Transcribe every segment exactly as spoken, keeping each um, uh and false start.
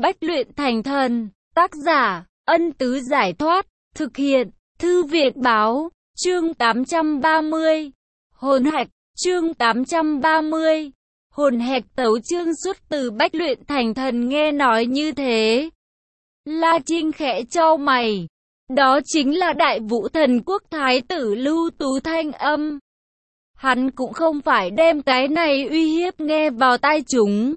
Bách luyện thành thần. Tác giả, Ân Tứ Giải Thoát. Thực hiện, Thư Việt Báo. Chương tám trăm ba mươi. Hồn hạch. Chương tám trăm ba mươi. Hồn hạch tấu chương xuất từ Bách luyện thành thần. Nghe nói như thế, La Trinh khẽ chau mày. Đó chính là Đại Vũ Thần Quốc Thái tử Lưu Tú thanh âm. Hắn cũng không phải đem cái này uy hiếp nghe vào tai chúng.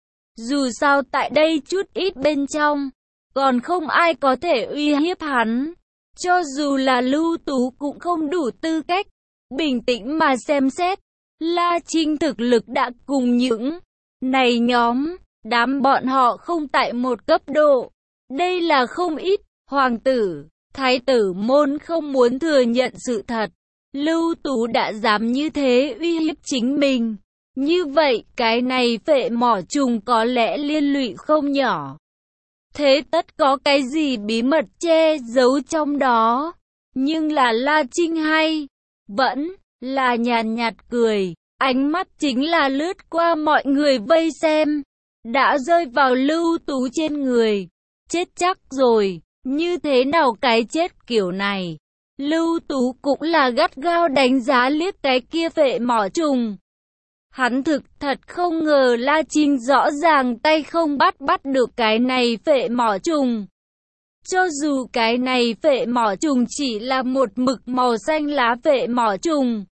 Dù sao tại đây chút ít bên trong, còn không ai có thể uy hiếp hắn. Cho dù là Lưu Tú cũng không đủ tư cách. Bình tĩnh mà xem xét, La Trinh thực lực đã cùng những này nhóm, đám bọn họ không tại một cấp độ. Đây là không ít, hoàng tử, thái tử môn không muốn thừa nhận sự thật. Lưu Tú đã dám như thế uy hiếp chính mình. Như vậy, cái này phệ mỏ trùng có lẽ liên lụy không nhỏ. Thế tất có cái gì bí mật che giấu trong đó. Nhưng là La Trinh hay, vẫn là nhàn nhạt cười. Ánh mắt chính là lướt qua mọi người vây xem, đã rơi vào Lưu Tú trên người. Chết chắc rồi, như thế nào cái chết kiểu này. Lưu Tú cũng là gắt gao đánh giá liếc cái kia phệ mỏ trùng. Hắn thực thật không ngờ La Trinh rõ ràng tay không bắt bắt được cái này phệ mỏ trùng. Cho dù cái này phệ mỏ trùng chỉ là một mực màu xanh lá phệ mỏ trùng.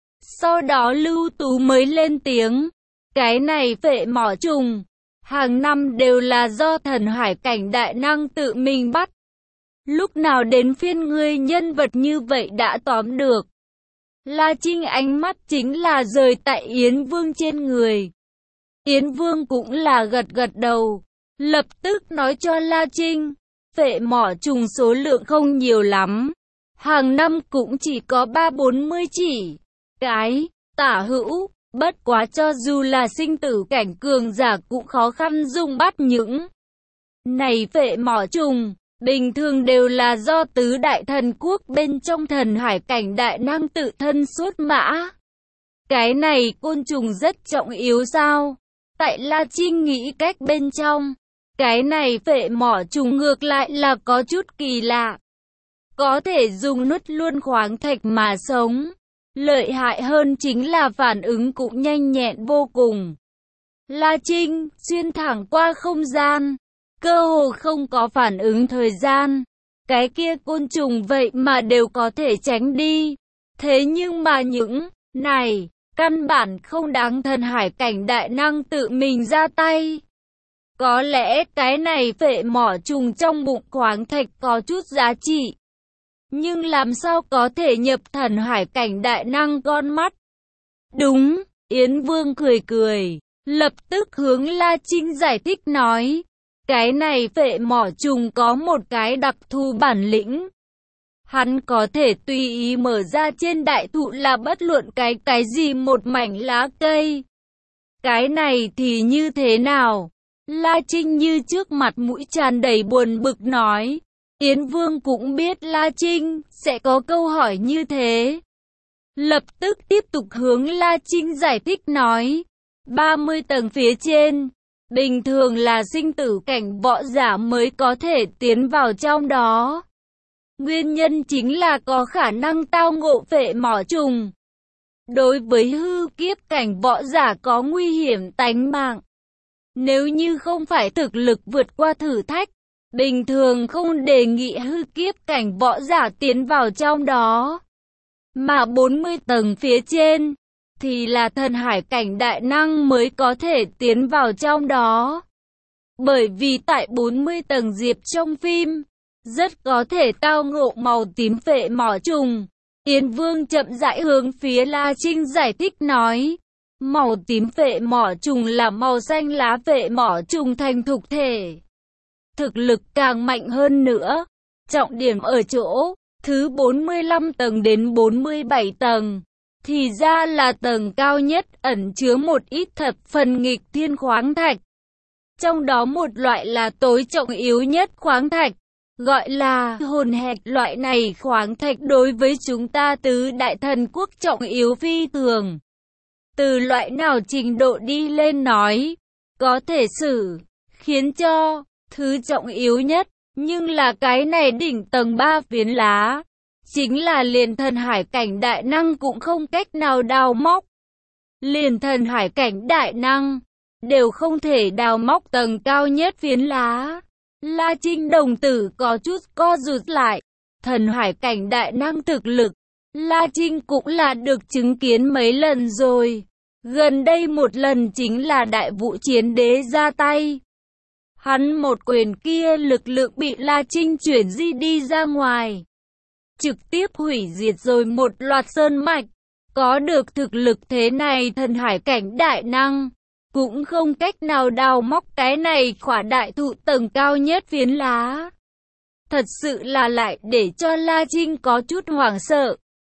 Sau đó Lưu Tú mới lên tiếng. Cái này phệ mỏ trùng, hàng năm đều là do thần hải cảnh đại năng tự mình bắt. Lúc nào đến phiên ngươi nhân vật như vậy đã tóm được. La Trinh ánh mắt chính là rời tại Yến Vương trên người. Yến Vương cũng là gật gật đầu, lập tức nói cho La Trinh, phệ mỏ trùng số lượng không nhiều lắm. Hàng năm cũng chỉ có ba bốn mươi chỉ. Cái, tả hữu, bất quá cho dù là sinh tử cảnh cường giả cũng khó khăn dùng bắt những này phệ mỏ trùng. Bình thường đều là do tứ đại thần quốc bên trong thần hải cảnh đại năng tự thân xuất mã. Cái này côn trùng rất trọng yếu sao? Tại La Trinh nghĩ cách bên trong, cái này phệ mỏ trùng ngược lại là có chút kỳ lạ. Có thể dùng nuốt luôn khoáng thạch mà sống. Lợi hại hơn chính là phản ứng cũng nhanh nhẹn vô cùng. La Trinh xuyên thẳng qua không gian, cơ hồ không có phản ứng thời gian. Cái kia côn trùng vậy mà đều có thể tránh đi. Thế nhưng mà những này, căn bản không đáng thần hải cảnh đại năng tự mình ra tay. Có lẽ cái này phệ mỏ trùng trong bụng khoáng thạch có chút giá trị. Nhưng làm sao có thể nhập thần hải cảnh đại năng con mắt? Đúng, Yến Vương cười cười, lập tức hướng La Trinh giải thích nói. Cái này phệ mỏ trùng có một cái đặc thù bản lĩnh. Hắn có thể tùy ý mở ra trên đại thụ là bất luận cái cái gì một mảnh lá cây. Cái này thì như thế nào? La Trinh như trước mặt mũi tràn đầy buồn bực nói. Yến Vương cũng biết La Trinh sẽ có câu hỏi như thế. Lập tức tiếp tục hướng La Trinh giải thích nói. ba mươi tầng phía trên, bình thường là sinh tử cảnh võ giả mới có thể tiến vào trong đó. Nguyên nhân chính là có khả năng tao ngộ phệ mỏ trùng. Đối với hư kiếp cảnh võ giả có nguy hiểm tánh mạng. Nếu như không phải thực lực vượt qua thử thách, bình thường không đề nghị hư kiếp cảnh võ giả tiến vào trong đó. Mà bốn mươi tầng phía trên, thì là thần hải cảnh đại năng mới có thể tiến vào trong đó. Bởi vì tại bốn mươi tầng diệp trong phim, rất có thể tao ngộ màu tím phệ mỏ trùng. Yến Vương chậm rãi hướng phía La Trinh giải thích nói. Màu tím phệ mỏ trùng là màu xanh lá phệ mỏ trùng thành thục thể. Thực lực càng mạnh hơn nữa. Trọng điểm ở chỗ, thứ bốn mươi lăm tầng đến bốn mươi bảy tầng. Thì ra là tầng cao nhất ẩn chứa một ít thập phần nghịch thiên khoáng thạch. Trong đó một loại là tối trọng yếu nhất khoáng thạch, gọi là hồn hạch. Loại này khoáng thạch đối với chúng ta tứ đại thần quốc trọng yếu phi thường. Từ loại nào trình độ đi lên nói, có thể xử, khiến cho Thứ trọng yếu nhất, nhưng là cái này đỉnh tầng ba phiến lá. Chính là liền thần hải cảnh đại năng cũng không cách nào đào móc. Liền thần hải cảnh đại năng, đều không thể đào móc tầng cao nhất phiến lá. La Trinh đồng tử có chút co rụt lại. Thần hải cảnh đại năng thực lực, La Trinh cũng là được chứng kiến mấy lần rồi. Gần đây một lần chính là đại vũ chiến đế ra tay. Hắn một quyền kia lực lượng bị La Trinh chuyển di đi ra ngoài. Trực tiếp hủy diệt rồi một loạt sơn mạch. Có được thực lực thế này thần hải cảnh đại năng, cũng không cách nào đào móc cái này khỏa đại thụ tầng cao nhất phiến lá. Thật sự là lại để cho La Trinh có chút hoảng sợ.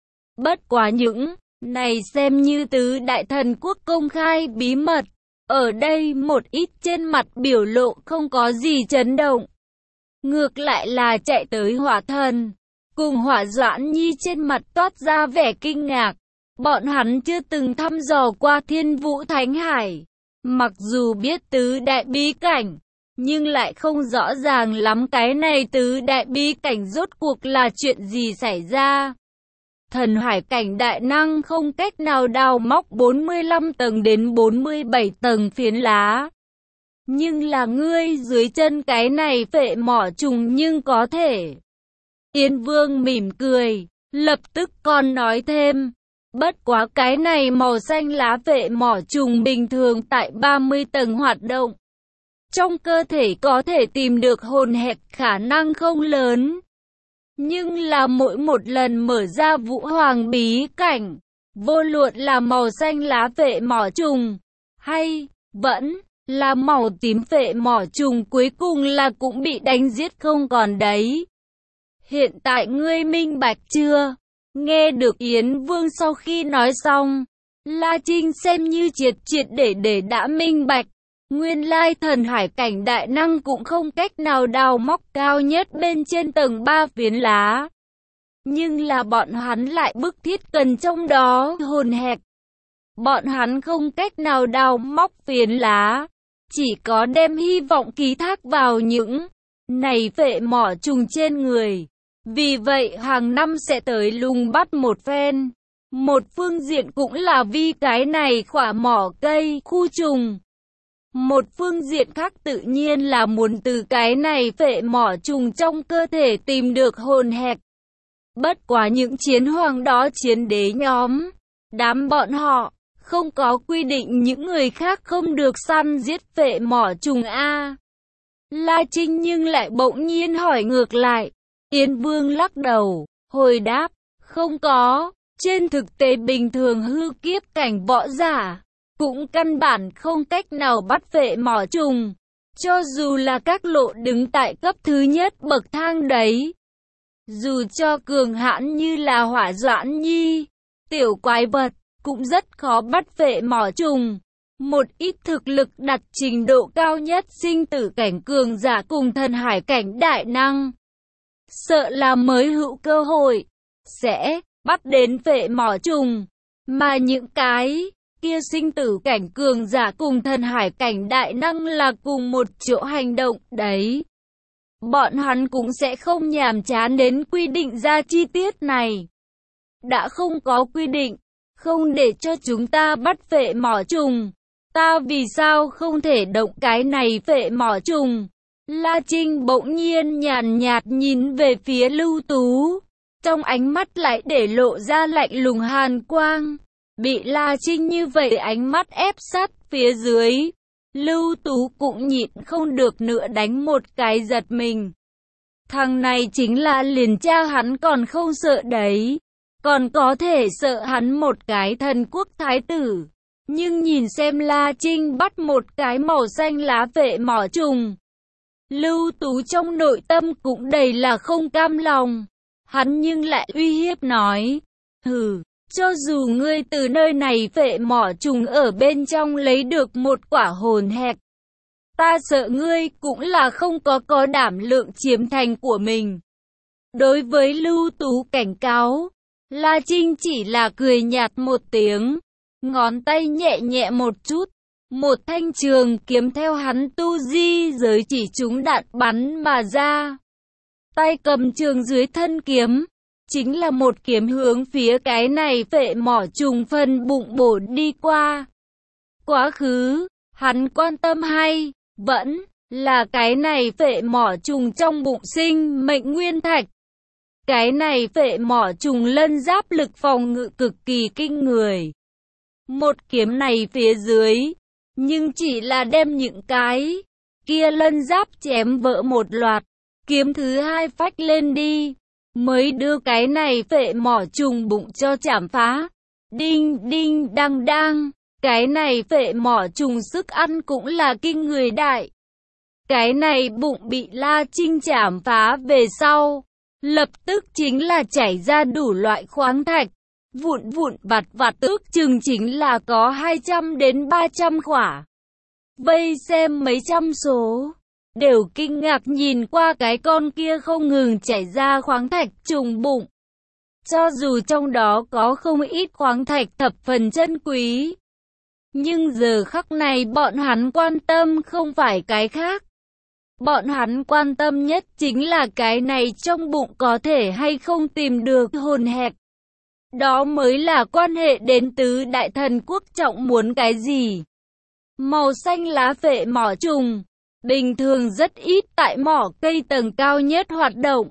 Bất quá những này xem như tứ đại thần quốc công khai bí mật. Ở đây một ít trên mặt biểu lộ không có gì chấn động. Ngược lại là chạy tới hỏa thần, cùng hỏa Doãn Nhi trên mặt toát ra vẻ kinh ngạc. Bọn hắn chưa từng thăm dò qua Thiên Vũ Thánh Hải. Mặc dù biết tứ đại bí cảnh, nhưng lại không rõ ràng lắm cái này tứ đại bí cảnh rốt cuộc là chuyện gì xảy ra. Thần hải cảnh đại năng không cách nào đào móc bốn mươi lăm tầng đến bốn mươi bảy tầng phiến lá. Nhưng là ngươi dưới chân cái này phệ mỏ trùng nhưng có thể. Yên Vương mỉm cười, lập tức còn nói thêm. Bất quá cái này màu xanh lá phệ mỏ trùng bình thường tại ba mươi tầng hoạt động. Trong cơ thể có thể tìm được hồn hẹp khả năng không lớn. Nhưng là mỗi một lần mở ra vũ hoàng bí cảnh, vô luận là màu xanh lá phệ mỏ trùng, hay vẫn là màu tím phệ mỏ trùng cuối cùng là cũng bị đánh giết không còn đấy. Hiện tại ngươi minh bạch chưa? Nghe được Yến Vương sau khi nói xong, La Trinh xem như triệt triệt để để đã minh bạch. Nguyên lai thần hải cảnh đại năng cũng không cách nào đào móc cao nhất bên trên tầng ba phiến lá. Nhưng là bọn hắn lại bức thiết cần trong đó hồn hẹp. Bọn hắn không cách nào đào móc phiến lá, chỉ có đem hy vọng ký thác vào những này phệ mỏ trùng trên người. Vì vậy hàng năm sẽ tới lùng bắt một phen. Một phương diện cũng là vì cái này khỏa mỏ cây khu trùng. Một phương diện khác tự nhiên là muốn từ cái này phệ mỏ trùng trong cơ thể tìm được hồn hẹp. Bất quá những chiến hoàng đó chiến đế nhóm, đám bọn họ, không có quy định những người khác không được săn giết phệ mỏ trùng A. La Trinh nhưng lại bỗng nhiên hỏi ngược lại. Yến Vương lắc đầu, hồi đáp, không có, trên thực tế bình thường hư kiếp cảnh võ giả, cũng căn bản không cách nào bắt phệ mỏ trùng, cho dù là các lộ đứng tại cấp thứ nhất bậc thang đấy. Dù cho cường hãn như là hỏa Doãn Nhi, tiểu quái vật, cũng rất khó bắt phệ mỏ trùng. Một ít thực lực đặt trình độ cao nhất sinh tử cảnh cường giả cùng thần hải cảnh đại năng, sợ là mới hữu cơ hội, sẽ bắt đến phệ mỏ trùng. Mà những cái kia sinh tử cảnh cường giả cùng thần hải cảnh đại năng là cùng một chỗ hành động đấy. Bọn hắn cũng sẽ không nhàm chán đến quy định ra chi tiết này. Đã không có quy định, không để cho chúng ta bắt phệ mỏ trùng, ta vì sao không thể động cái này phệ mỏ trùng? La Trinh bỗng nhiên nhàn nhạt nhìn về phía Lưu Tú, trong ánh mắt lại để lộ ra lạnh lùng hàn quang. Bị La Trinh như vậy ánh mắt ép sát phía dưới, Lưu Tú cũng nhịn không được nữa đánh một cái giật mình. Thằng này chính là liền cha hắn còn không sợ đấy, còn có thể sợ hắn một cái thần quốc thái tử. Nhưng nhìn xem La Trinh bắt một cái màu xanh lá phệ mỏ trùng, Lưu Tú trong nội tâm cũng đầy là không cam lòng. Hắn nhưng lại uy hiếp nói, hừ, cho dù ngươi từ nơi này phệ mỏ trùng ở bên trong lấy được một quả hồn hẹp, ta sợ ngươi cũng là không có có đảm lượng chiếm thành của mình. Đối với Lưu Tú cảnh cáo, La Trinh chỉ là cười nhạt một tiếng, ngón tay nhẹ nhẹ một chút, Một thanh trường kiếm theo hắn tu di giới chỉ trúng đạn bắn mà ra. Tay cầm trường dưới thân kiếm, chính là một kiếm hướng phía cái này phệ mỏ trùng phần bụng bổ đi qua. Quá khứ, hắn quan tâm hay, vẫn là cái này phệ mỏ trùng trong bụng sinh mệnh nguyên thạch. Cái này phệ mỏ trùng lân giáp lực phòng ngự cực kỳ kinh người. Một kiếm này phía dưới, nhưng chỉ là đem những cái kia lân giáp chém vỡ một loạt. Kiếm thứ hai phách lên đi, mới đưa cái này phệ mỏ trùng bụng cho chảm phá. Đinh đinh đăng đăng, cái này phệ mỏ trùng sức ăn cũng là kinh người đại. Cái này bụng bị La Trinh chảm phá về sau, lập tức chính là chảy ra đủ loại khoáng thạch, vụn vụn vặt vặt ước chừng chính là có hai trăm đến ba trăm khỏa. Vây xem mấy trăm số, đều kinh ngạc nhìn qua cái con kia không ngừng chảy ra khoáng thạch trùng bụng. Cho dù trong đó có không ít khoáng thạch thập phần chân quý, nhưng giờ khắc này bọn hắn quan tâm không phải cái khác. Bọn hắn quan tâm nhất chính là cái này trong bụng có thể hay không tìm được hồn hẹt. Đó mới là quan hệ đến tứ đại thần quốc trọng muốn cái gì. Màu xanh lá phệ mỏ trùng, bình thường rất ít tại mỏ cây tầng cao nhất hoạt động.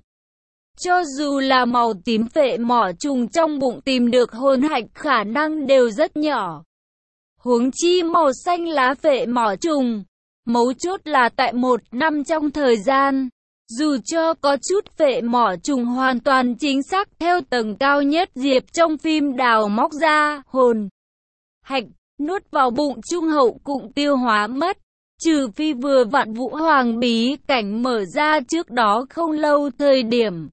Cho dù là màu tím phệ mỏ trùng trong bụng tìm được hồn hạch khả năng đều rất nhỏ. Huống chi màu xanh lá phệ mỏ trùng, mấu chốt là tại một năm trong thời gian, dù cho có chút phệ mỏ trùng hoàn toàn chính xác theo tầng cao nhất diệp trong phim đào móc ra hồn hạch, nuốt vào bụng trung hậu cũng tiêu hóa mất, trừ phi vừa vặn Vũ Hoàng bí cảnh mở ra trước đó không lâu thời điểm.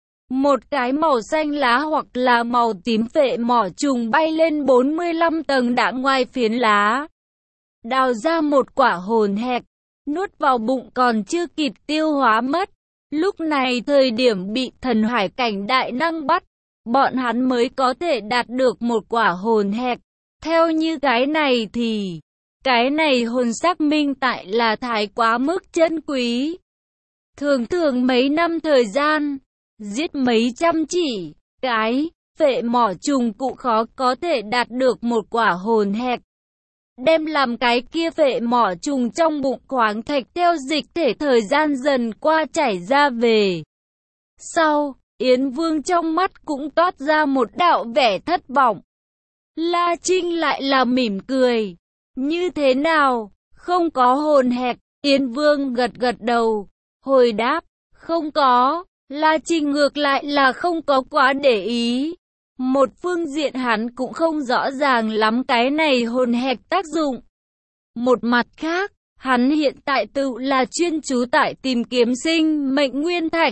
Một cái màu xanh lá hoặc là màu tím phệ mỏ trùng bay lên bốn mươi lăm tầng đã ngoài phiến lá, đào ra một quả hồn hẹt, nuốt vào bụng còn chưa kịp tiêu hóa mất. Lúc này thời điểm bị thần hải cảnh đại năng bắt, bọn hắn mới có thể đạt được một quả hồn hẹt. Theo như cái này thì, cái này hồn xác minh tại là thái quá mức chân quý. Thường thường mấy năm thời gian, giết mấy trăm chỉ, cái, phệ mỏ trùng cụ khó có thể đạt được một quả hồn hẹt. Đem làm cái kia phệ mỏ trùng trong bụng khoáng thạch theo dịch thể thời gian dần qua chảy ra về. Sau, Yến Vương trong mắt cũng toát ra một đạo vẻ thất vọng. La Trinh lại là mỉm cười. Như thế nào? Không có hồn hẹt. Yến Vương gật gật đầu, hồi đáp, không có. La Trinh ngược lại là không có quá để ý. Một phương diện hắn cũng không rõ ràng lắm cái này hồn hẹt tác dụng. Một mặt khác, hắn hiện tại tự là chuyên chú tại tìm kiếm sinh mệnh nguyên thạch.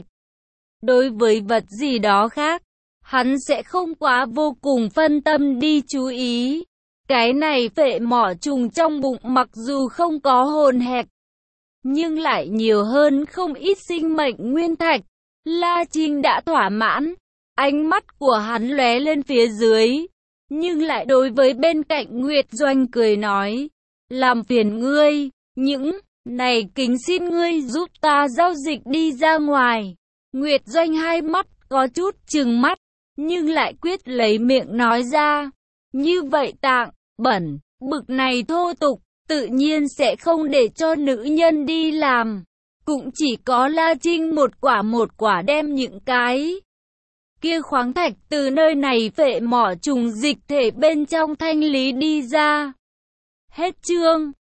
Đối với vật gì đó khác, hắn sẽ không quá vô cùng phân tâm đi chú ý. Cái này phệ mỏ trùng trong bụng mặc dù không có hồn hẹt, nhưng lại nhiều hơn không ít sinh mệnh nguyên thạch. La Trinh đã thỏa mãn. Ánh mắt của hắn lóe lên phía dưới, nhưng lại đối với bên cạnh Nguyệt Doanh cười nói, làm phiền ngươi, những này kính xin ngươi giúp ta giao dịch đi ra ngoài. Nguyệt Doanh hai mắt có chút trừng mắt, nhưng lại quyết lấy miệng nói ra, như vậy tạng, bẩn, bực này thô tục, tự nhiên sẽ không để cho nữ nhân đi làm. Cũng chỉ có La Trinh một quả một quả đem những cái kia khoáng thạch từ nơi này phệ mỏ trùng dịch thể bên trong thanh lý đi ra. Hết chương.